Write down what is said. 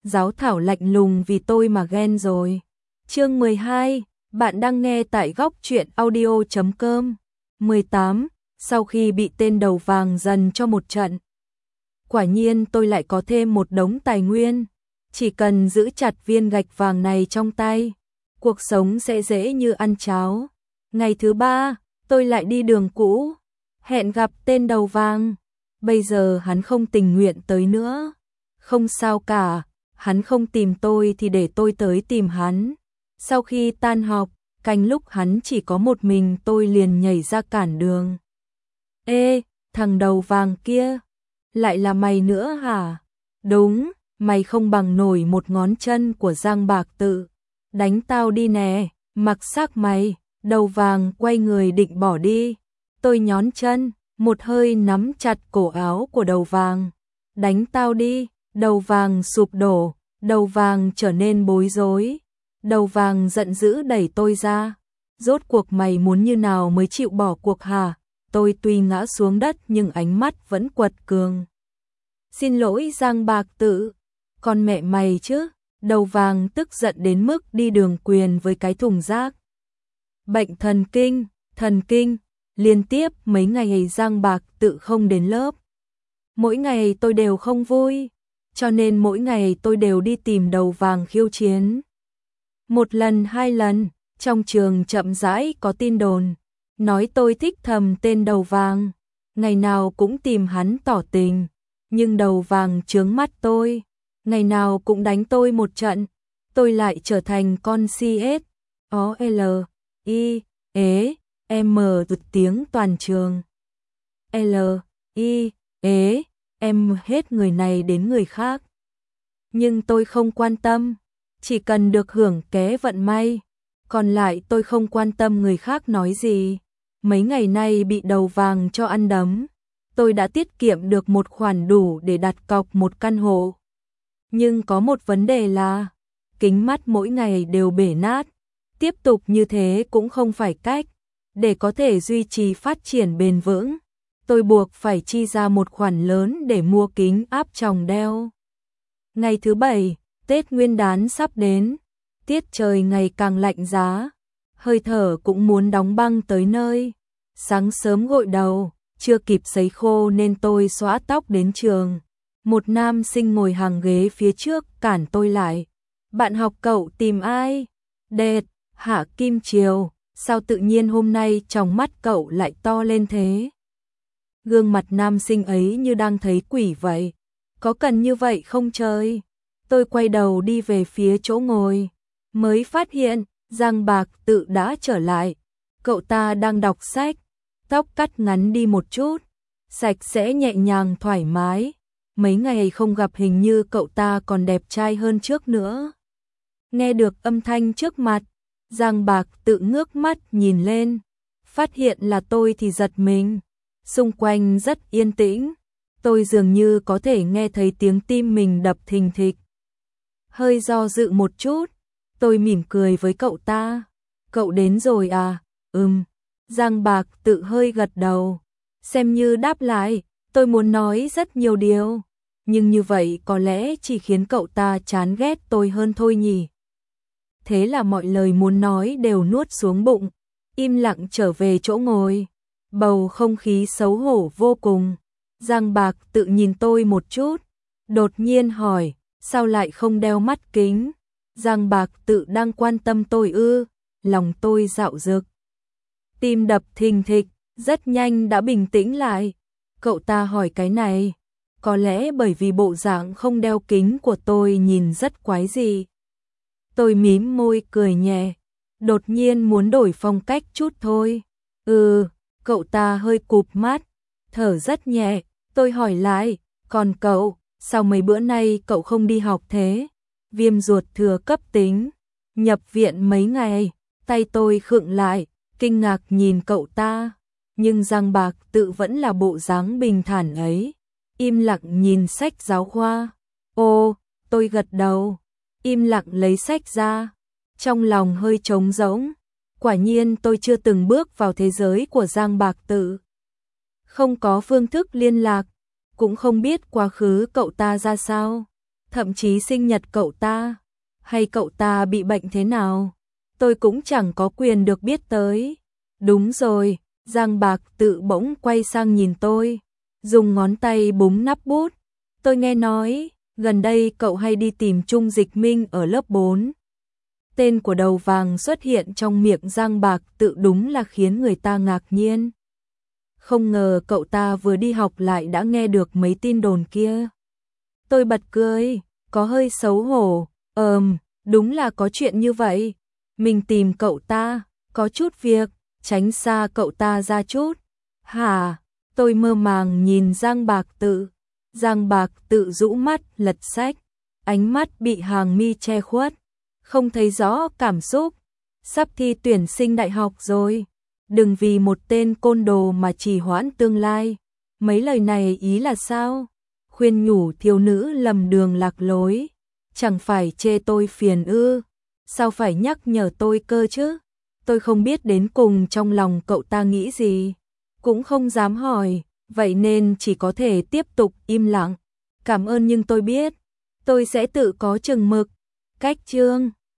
giáo thảo lạnh lùng vì tôi mà ghen rồi. Chương 12, bạn đang nghe tại góc truyện audio.com. 18, sau khi bị tên đầu vàng dần cho một trận. Quả nhiên tôi lại có thêm một đống tài nguyên. Chỉ cần giữ chặt viên gạch vàng này trong tay, cuộc sống sẽ dễ như ăn cháo. Ngày thứ 3, tôi lại đi đường cũ, hẹn gặp tên đầu vàng. Bây giờ hắn không tình nguyện tới nữa. Không sao cả, hắn không tìm tôi thì để tôi tới tìm hắn. Sau khi tan học, canh lúc hắn chỉ có một mình tôi liền nhảy ra cản đường. Ê, thằng đầu vàng kia, lại là mày nữa hả? Đúng, mày không bằng nổi một ngón chân của Giang Bạc Tự. Đánh tao đi nè, mặc xác mày. Đầu vàng quay người định bỏ đi. Tôi nhón chân, một hơi nắm chặt cổ áo của đầu vàng. Đánh tao đi. Đầu vàng sụp đổ, đầu vàng trở nên bối rối. Đầu vàng giận dữ đẩy tôi ra. Rốt cuộc mày muốn như nào mới chịu bỏ cuộc hả? Tôi tuy ngã xuống đất nhưng ánh mắt vẫn quật cường. Xin lỗi Giang Bạc Tự, con mẹ mày chứ. Đầu vàng tức giận đến mức đi đường quyền với cái thùng rác. Bệnh thần kinh, liên tiếp mấy ngày Giang Bạc Tự không đến lớp. Mỗi ngày tôi đều không vui, cho nên mỗi ngày tôi đều đi tìm đầu vàng khiêu chiến. Một lần hai lần, trong trường chậm rãi có tin đồn, nói tôi thích thầm tên đầu vàng, ngày nào cũng tìm hắn tỏ tình, nhưng đầu vàng chướng mắt tôi, ngày nào cũng đánh tôi một trận, tôi lại trở thành con CS, OL, I, ế, M rực tiếng toàn trường. L, I, ế, em hết người này đến người khác. Nhưng tôi không quan tâm, chỉ cần được hưởng ké vận may, còn lại tôi không quan tâm người khác nói gì. Mấy ngày nay bị đầu vàng cho ăn đấm, tôi đã tiết kiệm được một khoản đủ để đặt cọc một căn hộ. Nhưng có một vấn đề là, kính mắt mỗi ngày đều bể nát, tiếp tục như thế cũng không phải cách. Để có thể duy trì phát triển bền vững, tôi buộc phải chi ra một khoản lớn để mua kính áp tròng đeo. Ngày thứ 7, Tết Nguyên đán sắp đến, tiết trời ngày càng lạnh giá, hơi thở cũng muốn đóng băng tới nơi. Sáng sớm gội đầu, chưa kịp sấy khô nên tôi xõa tóc đến trường. Một nam sinh ngồi hàng ghế phía trước cản tôi lại. Bạn học cậu tìm ai? Đệt, Hạ Kim Triều, sao tự nhiên hôm nay trong mắt cậu lại to lên thế? Gương mặt nam sinh ấy như đang thấy quỷ vậy. Có cần như vậy không trời? Tôi quay đầu đi về phía chỗ ngồi, mới phát hiện Giang Bạc Tự đã trở lại. Cậu ta đang đọc sách, tóc cắt ngắn đi một chút, sạch sẽ nhẹ nhàng thoải mái. Mấy ngày không gặp hình như cậu ta còn đẹp trai hơn trước nữa. Nghe được âm thanh trước mặt, Giang Bạc Tự ngước mắt nhìn lên, phát hiện là tôi thì giật mình. Xung quanh rất yên tĩnh, tôi dường như có thể nghe thấy tiếng tim mình đập thình thịch. Hơi do dự một chút, tôi mỉm cười với cậu ta. Cậu đến rồi à? Giang Bạc Tự hơi gật đầu, xem như đáp lại. Tôi muốn nói rất nhiều điều, nhưng như vậy có lẽ chỉ khiến cậu ta chán ghét tôi hơn thôi nhỉ. Thế là mọi lời muốn nói đều nuốt xuống bụng, im lặng trở về chỗ ngồi. Bầu không khí xấu hổ vô cùng. Giang Bạc Tự nhìn tôi một chút, đột nhiên hỏi, sao lại không đeo mắt kính? Giang Bạc Tự đang quan tâm tôi ư? Lòng tôi dạo dực, tim đập thình thịch, rất nhanh đã bình tĩnh lại. Cậu ta hỏi cái này, có lẽ bởi vì bộ dạng không đeo kính của tôi nhìn rất quái dị. Tôi mím môi cười nhẹ, đột nhiên muốn đổi phong cách chút thôi. Cậu ta hơi cụp mắt, thở rất nhẹ. Tôi hỏi lại, còn cậu, sao mấy bữa nay cậu không đi học thế? Viêm ruột thừa cấp tính, nhập viện mấy ngày. Tay tôi khựng lại, kinh ngạc nhìn cậu ta. Nhưng Giang Bạc Tự vẫn là bộ dáng bình thản ấy, im lặng nhìn sách giáo khoa. Ồ, tôi gật đầu, im lặng lấy sách ra, trong lòng hơi trống rỗng. Quả nhiên tôi chưa từng bước vào thế giới của Giang Bạc Tự. Không có phương thức liên lạc, cũng không biết quá khứ cậu ta ra sao. thậm chí sinh nhật cậu ta, hay cậu ta bị bệnh thế nào, tôi cũng chẳng có quyền được biết tới. Đúng rồi, Giang Bạc Tự bỗng quay sang nhìn tôi, dùng ngón tay búng nắp bút. Tôi nghe nói, gần đây cậu hay đi tìm Trung Dịch Minh ở lớp 4. Tên của đầu vàng xuất hiện trong miệng Giang Bạc Tự đúng là khiến người ta ngạc nhiên. Không ngờ cậu ta vừa đi học lại đã nghe được mấy tin đồn kia. Tôi bật cười, có hơi xấu hổ, đúng là có chuyện như vậy. Mình tìm cậu ta, có chút việc, tránh xa cậu ta ra chút. Hả? Tôi mơ màng nhìn Giang Bạc Tự. Giang Bạc Tự rũ mắt lật sách, ánh mắt bị hàng mi che khuất, không thấy rõ cảm xúc. Sắp thi tuyển sinh đại học rồi, đừng vì một tên côn đồ mà trì hoãn tương lai. Mấy lời này ý là sao? Khuyên nhủ thiếu nữ lầm đường lạc lối, chẳng phải chê tôi phiền ư? Sao phải nhắc nhở tôi cơ chứ? Tôi không biết đến cùng trong lòng cậu ta nghĩ gì, cũng không dám hỏi, vậy nên chỉ có thể tiếp tục im lặng. Cảm ơn nhưng tôi biết, tôi sẽ tự có chừng mực. Cách chương